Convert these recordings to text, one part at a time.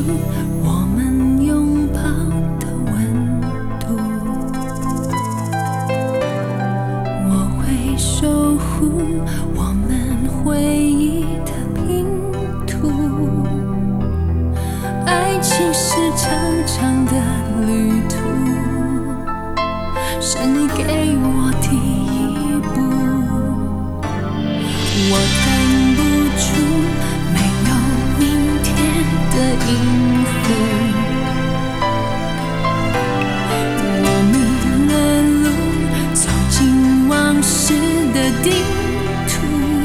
我们拥抱的温度，我会守护我们回忆的拼图。爱情是长长的旅途，是你给我第一步。我弹不出没有明天的音符，我迷了路，走进往事的地图。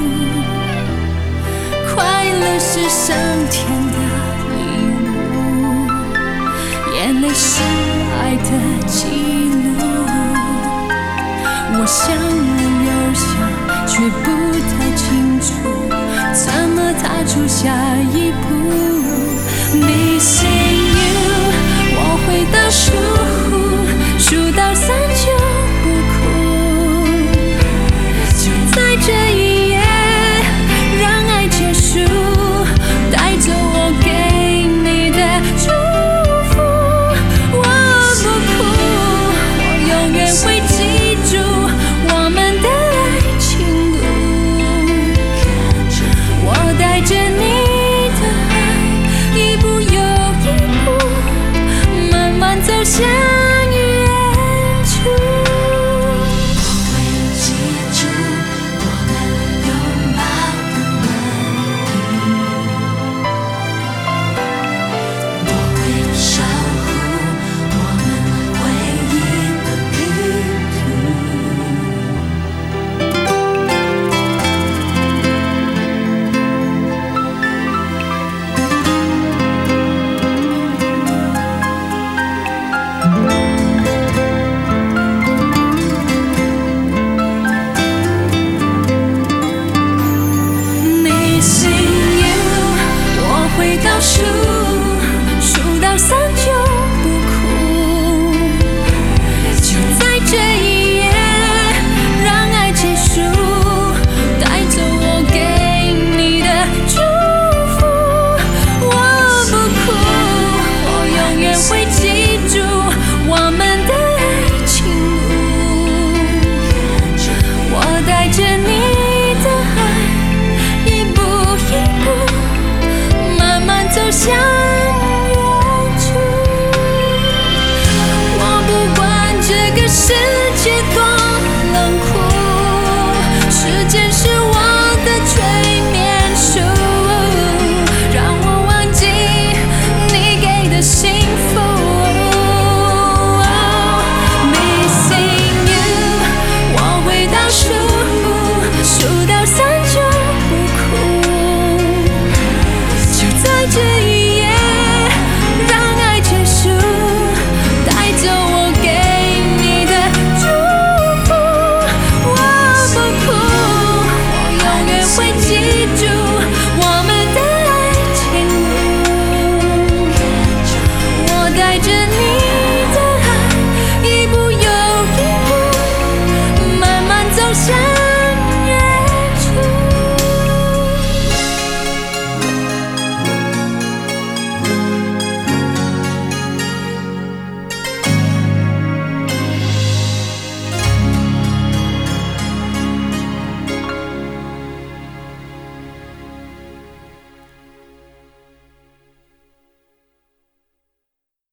快乐是上天的礼物，眼泪是爱的记录。我想留下，却不太清楚怎么踏出下一步。Missing you， 我会倒数